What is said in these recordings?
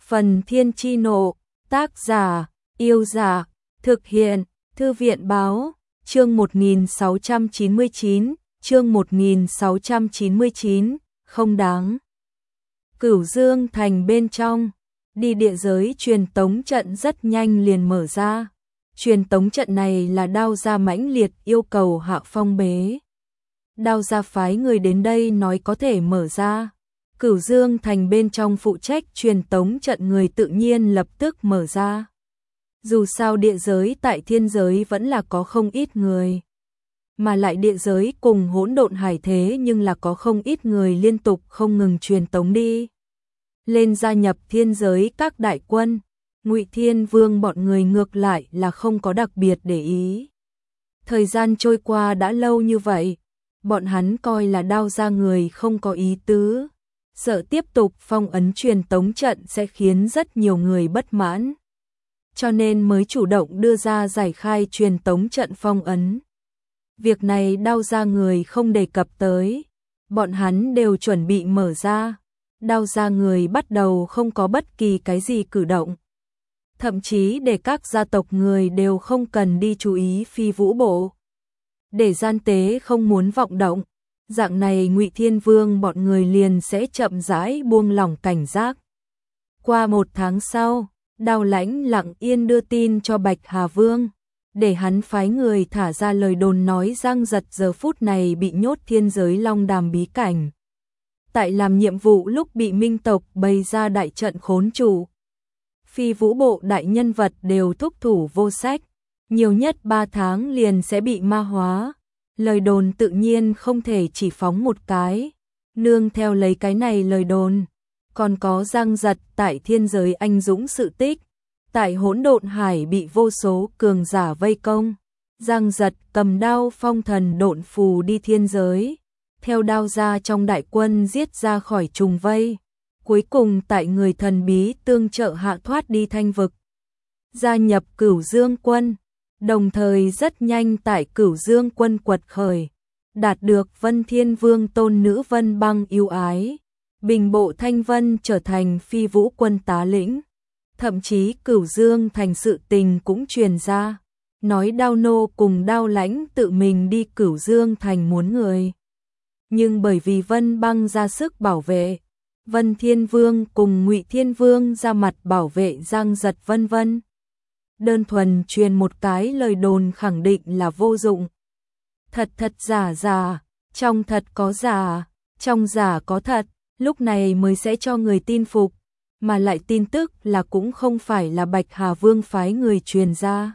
Phần Thiên Chi Nộ, tác giả, Yêu Dạ, thực hiện, Thư viện Báo, chương 1699, chương 1699, không đáng. Cửu Dương Thành bên trong, đi địa giới truyền tống trận rất nhanh liền mở ra. Truyền tống trận này là Đao Gia mãnh liệt yêu cầu Hạ Phong bế. Đao Gia phái người đến đây nói có thể mở ra. Cửu Dương Thành bên trong phụ trách truyền tống trận người tự nhiên lập tức mở ra. Dù sao địa giới tại thiên giới vẫn là có không ít người. Mà lại địa giới cùng hỗn độn hải thế nhưng là có không ít người liên tục không ngừng truyền tống đi. Lên gia nhập thiên giới các đại quân, Ngụy Thiên Vương bọn người ngược lại là không có đặc biệt để ý. Thời gian trôi qua đã lâu như vậy, bọn hắn coi là Đao Gia người không có ý tứ. Sợ tiếp tục phong ấn truyền tống trận sẽ khiến rất nhiều người bất mãn. Cho nên mới chủ động đưa ra giải khai truyền tống trận phong ấn. Việc này Đao Gia người không đề cập tới. Bọn hắn đều chuẩn bị mở ra. Đao Gia người bắt đầu không có bất kỳ cái gì cử động. Thậm chí để các gia tộc người đều không cần đi chú ý Phi Vũ Bộ. Để gian tế không muốn vọng động. Dạng này Ngụy Thiên Vương bọn người liền sẽ chậm rãi buông lỏng cảnh giác. Qua 1 tháng sau, Đao Lãnh lặng yên đưa tin cho Bạch Hà Vương, để hắn phái người thả ra lời đồn nói Giang Giật giờ phút này bị nhốt thiên giới Long Đàm bí cảnh. Tại làm nhiệm vụ lúc bị Minh tộc bày ra đại trận khốn trụ. Phi Vũ Bộ đại nhân vật đều thúc thủ vô sách, nhiều nhất 3 tháng liền sẽ bị ma hóa. Lời đồn tự nhiên không thể chỉ phóng một cái, nương theo lấy cái này lời đồn, còn có Giang Giật tại thiên giới anh dũng sự tích, tại hỗn độn hải bị vô số cường giả vây công, Giang Giật cầm đao phong thần độn phù đi thiên giới, theo Đao Gia trong đại quân giết ra khỏi trùng vây, cuối cùng tại người thần bí tương trợ hạ thoát đi Thanh Vực, gia nhập Cửu Dương quân. Đồng thời rất nhanh tại Cửu Dương quân quật khởi, đạt được Vân Thiên Vương tôn nữ Vân Băng yêu ái, Bình Bộ Thanh Vân trở thành Phi Vũ quân tá lĩnh. Thậm chí Cửu Dương thành sự tình cũng truyền ra, nói Đao Nô cùng Đao Lãnh tự mình đi Cửu Dương thành muốn người. Nhưng bởi vì Vân Băng ra sức bảo vệ, Vân Thiên Vương cùng Ngụy Thiên Vương ra mặt bảo vệ Giang Giật vân vân. Đơn thuần truyền một cái lời đồn khẳng định là vô dụng. Thật thật giả giả, trong thật có giả, trong giả có thật, lúc này mới sẽ cho người tin phục, mà lại tin tức là cũng không phải là Bạch Hà Vương phái người truyền ra,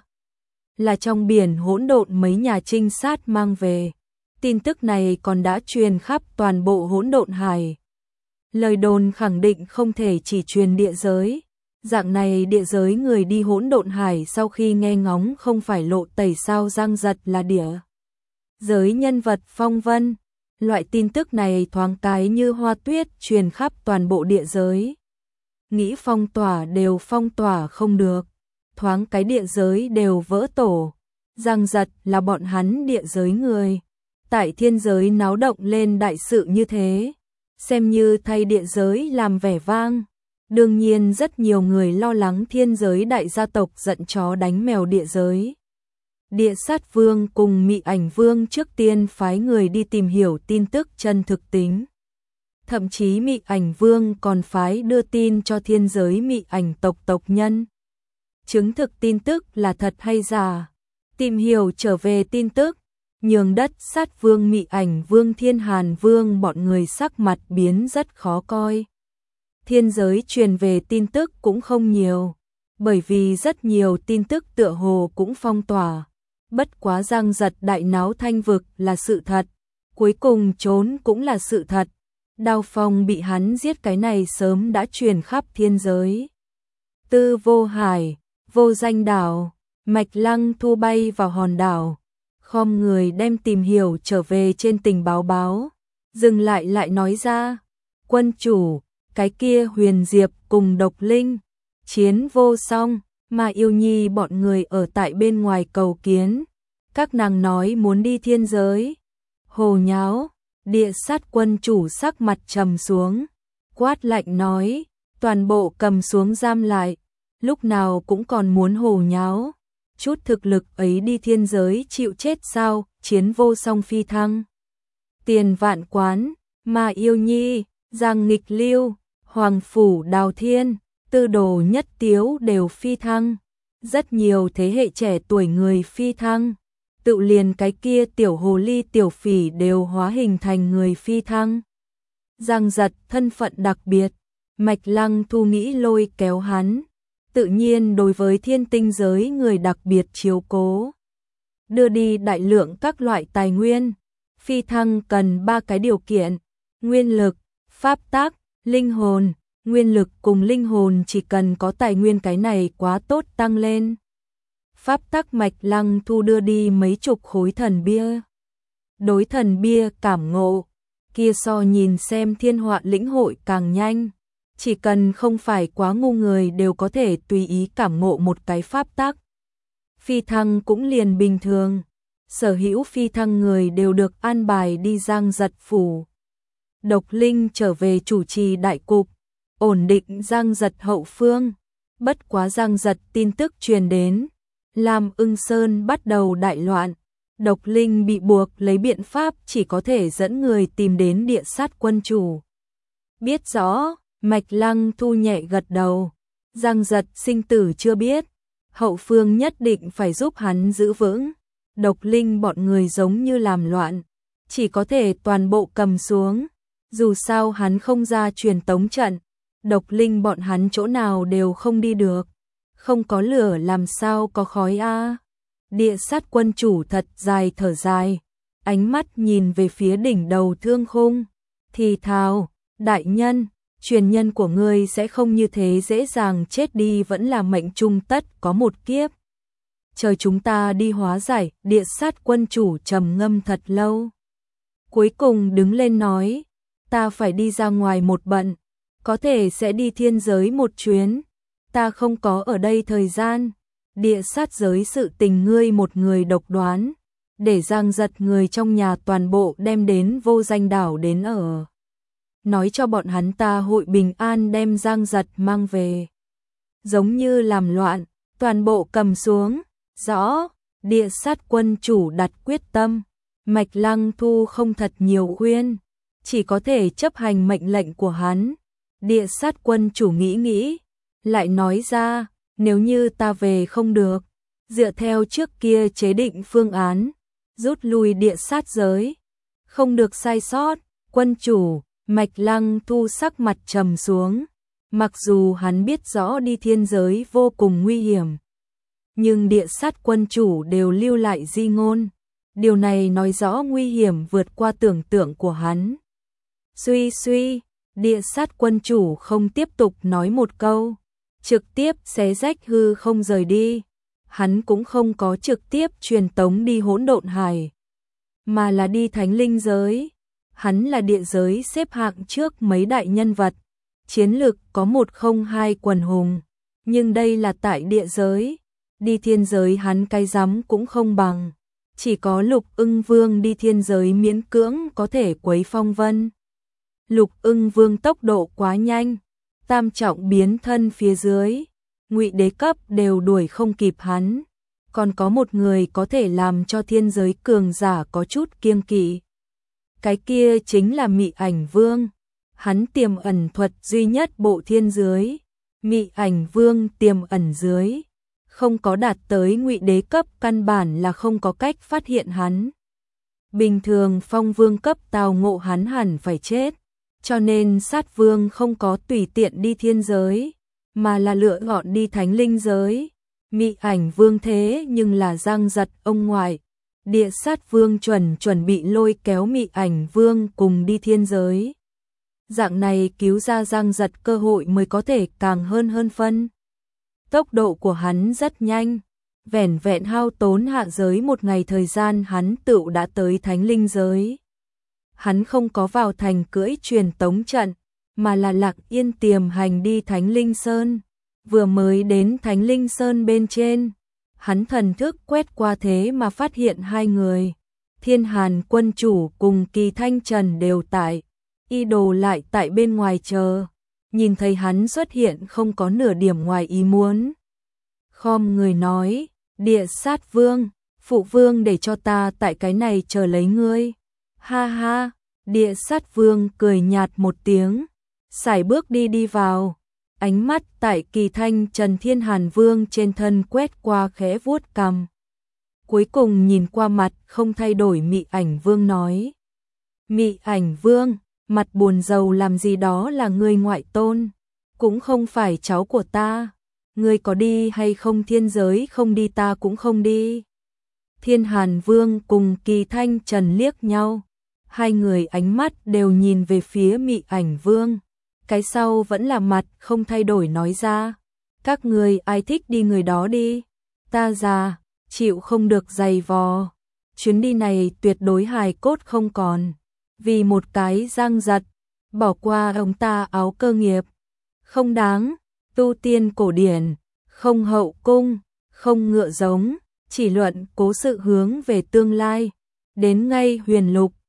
là trong biển hỗn độn mấy nhà trinh sát mang về. Tin tức này còn đã truyền khắp toàn bộ hỗn độn hải. Lời đồn khẳng định không thể chỉ truyền địa giới. Dạng này địa giới người đi hỗn độn hải sau khi nghe ngóng không phải lộ tẩy sao Giang Giật là địa giới nhân vật phong vân. Loại tin tức này thoáng cái như hoa tuyết truyền khắp toàn bộ địa giới. Nghĩ phong tỏa đều phong tỏa không được. Thoáng cái địa giới đều vỡ tổ. Giang Giật là bọn hắn địa giới người. Tại thiên giới náo động lên đại sự như thế. Xem như thay địa giới làm vẻ vang. Đương nhiên rất nhiều người lo lắng thiên giới đại gia tộc giận chó đánh mèo địa giới. Địa Sát Vương cùng Mị Ảnh Vương trước tiên phái người đi tìm hiểu tin tức chân thực tính. Thậm chí Mị Ảnh Vương còn phái đưa tin cho thiên giới Mị Ảnh tộc tộc nhân. Chứng thực tin tức là thật hay giả. Tìm hiểu trở về tin tức. Nhường đất Sát Vương Mị Ảnh Vương Thiên Hàn Vương bọn người sắc mặt biến rất khó coi. Thiên giới truyền về tin tức cũng không nhiều, bởi vì rất nhiều tin tức tựa hồ cũng phong tỏa. Bất quá Giang Giật đại náo Thanh Vực là sự thật, cuối cùng trốn cũng là sự thật. Đao Phong bị hắn giết cái này sớm đã truyền khắp thiên giới. Tư Vô Hải, Vô Danh đảo, Mạch Lăng Thu bay vào hòn đảo, khom người đem tìm hiểu trở về trên tình báo, dừng lại nói ra, quân chủ, cái kia Huyền Diệp cùng Độc Linh, chiến vô song, mà Yêu Nhi bọn người ở tại bên ngoài cầu kiến, các nàng nói muốn đi thiên giới. Hồ nháo, Địa Sát quân chủ sắc mặt trầm xuống, quát lạnh nói, toàn bộ cầm xuống giam lại, lúc nào cũng còn muốn hồ nháo. Chút thực lực ấy đi thiên giới chịu chết sao, chiến vô song phi thăng. Tiền Vạn Quán, Ma Yêu Nhi, Giang Nghịch Lưu, Hoàng Phủ Đào Thiên, Tư Đồ Nhất Tiếu đều phi thăng. Rất nhiều thế hệ trẻ tuổi người phi thăng. Tự liền cái kia tiểu hồ ly tiểu phỉ đều hóa hình thành người phi thăng. Giang Giật thân phận đặc biệt, Mạch Lăng Thu nghĩ lôi kéo hắn, tự nhiên đối với thiên tinh giới người đặc biệt chiếu cố. Đưa đi đại lượng các loại tài nguyên, phi thăng cần 3 cái điều kiện, nguyên lực, pháp tắc, linh hồn. Nguyên lực cùng linh hồn chỉ cần có tài nguyên cái này quá tốt tăng lên. Pháp tắc Mạch Lăng Thu đưa đi mấy chục khối thần bia. Đối thần bia cảm ngộ, kia so nhìn xem thiên họa lĩnh hội càng nhanh. Chỉ cần không phải quá ngu người đều có thể tùy ý cảm ngộ một cái pháp tắc. Phi thăng cũng liền bình thường. Sở hữu phi thăng người đều được an bài đi Giang Giật phủ. Độc Linh trở về chủ trì đại cục, ổn định Giang Giật hậu phương. Bất quá Giang Giật tin tức truyền đến, Lam Ưng Sơn bắt đầu đại loạn. Độc Linh bị buộc lấy biện pháp chỉ có thể dẫn người tìm đến Địa Sát quân chủ. Biết rõ, Mạch Lăng Thu nhẹ gật đầu. Giang Giật sinh tử chưa biết, hậu phương nhất định phải giúp hắn giữ vững. Độc Linh bọn người giống như làm loạn, chỉ có thể toàn bộ cầm xuống. Dù sao hắn không ra truyền tống trận, Độc Linh bọn hắn chỗ nào đều không đi được. Không có lửa làm sao có khói a. Địa Sát quân chủ thật dài thở dài, ánh mắt nhìn về phía đỉnh đầu Thương Khung, thì thào, đại nhân, truyền nhân của ngươi sẽ không như thế dễ dàng chết đi, vẫn là mệnh trung tất có một kiếp. Chờ chúng ta đi hóa giải. Địa Sát quân chủ trầm ngâm thật lâu, cuối cùng đứng lên nói, ta phải đi ra ngoài một bận, có thể sẽ đi thiên giới một chuyến, ta không có ở đây thời gian. Địa sát giới sự tình ngươi một người độc đoán, để Giang Giật người trong nhà toàn bộ đem đến Vô Danh đảo đến ở. Nói cho bọn hắn ta hội bình an đem Giang Giật mang về. Giống như làm loạn, toàn bộ cầm xuống. Rõ, Địa Sát quân chủ đặt quyết tâm. Mạch Lăng Thu không thật nhiều khuyên, chỉ có thể chấp hành mệnh lệnh của hắn. Địa Sát quân chủ nghĩ, lại nói ra, nếu như ta về không được, dựa theo trước kia chế định phương án, rút lui Địa Sát giới, không được sai sót. Quân chủ, Mạch Lăng Thu sắc mặt trầm xuống, mặc dù hắn biết rõ đi thiên giới vô cùng nguy hiểm, nhưng Địa Sát quân chủ đều lưu lại di ngôn, điều này nói rõ nguy hiểm vượt qua tưởng tượng của hắn. Suy, Địa Sát quân chủ không tiếp tục nói một câu, trực tiếp xé rách hư không rời đi. Hắn cũng không có trực tiếp truyền tống đi Hỗn Độn Hải, mà là đi Thánh Linh giới. Hắn là địa giới xếp hạng trước mấy đại nhân vật, chiến lực có 102 quần hùng, nhưng đây là tại địa giới, đi thiên giới hắn cái rắm cũng không bằng. Chỉ có Lục Ưng Vương đi thiên giới miễn cưỡng có thể quấy phong vân. Lục Ưng Vương tốc độ quá nhanh, tam trọng biến thân phía dưới, Ngụy đế cấp đều đuổi không kịp hắn. Còn có một người có thể làm cho thiên giới cường giả có chút kiêng kỵ. Cái kia chính là Mị Ảnh Vương. Hắn tiềm ẩn thuật duy nhất bộ thiên giới. Mị Ảnh Vương tiềm ẩn dưới, không có đạt tới Ngụy đế cấp căn bản là không có cách phát hiện hắn. Bình thường Phong Vương cấp tào ngộ hắn hẳn phải chết, cho nên Sát Vương không có tùy tiện đi thiên giới, mà là lựa chọn đi Thánh Linh giới. Mị Ảnh Vương thế nhưng là Giang Giật ông ngoại. Địa Sát Vương chuẩn bị lôi kéo Mị Ảnh Vương cùng đi thiên giới. Dạng này cứu ra Giang Giật cơ hội mới có thể càng hơn phân. Tốc độ của hắn rất nhanh, vẻn vẹn hao tốn hạ giới một ngày thời gian hắn tựu đã tới Thánh Linh giới. Hắn không có vào thành cưỡi truyền tống trận, mà là Lạc Yên tiềm hành đi Thánh Linh Sơn. Vừa mới đến Thánh Linh Sơn bên trên, hắn thần thức quét qua thế mà phát hiện hai người. Thiên Hàn quân chủ cùng Kỳ Thanh Trần đều tại, y đồ lại tại bên ngoài chờ. nhìn thấy hắn xuất hiện không có nửa điểm ngoài ý muốn. Khom người nói, Địa Sát Vương, phụ vương để cho ta tại cái này chờ lấy ngươi. Ha ha, Địa Sát Vương cười nhạt một tiếng, sải bước đi vào. Ánh mắt tại Kỳ Thanh Trần Thiên Hàn Vương trên thân quét qua khẽ vuốt cằm. Cuối cùng nhìn qua mặt không thay đổi Mị Ảnh Vương nói. Mị Ảnh Vương, mặt buồn rầu làm gì, đó là ngươi ngoại tôn, cũng không phải cháu của ta. Ngươi có đi hay không thiên giới, không đi ta cũng không đi. Thiên Hàn Vương cùng Kỳ Thanh Trần liếc nhau. Hai người ánh mắt đều nhìn về phía Mị Ảnh Vương. Cái sau vẫn là mặt không thay đổi nói ra. Các người ai thích đi người đó đi. Ta già, chịu không được giày vò. Chuyến đi này tuyệt đối hài cốt không còn. Vì một cái giang giật, bỏ qua ông ta áo cơ nghiệp. Không đáng, tu tiên cổ điển, không hậu cung, không ngựa giống, chỉ luận cố sự hướng về tương lai. Đến ngay huyền lục,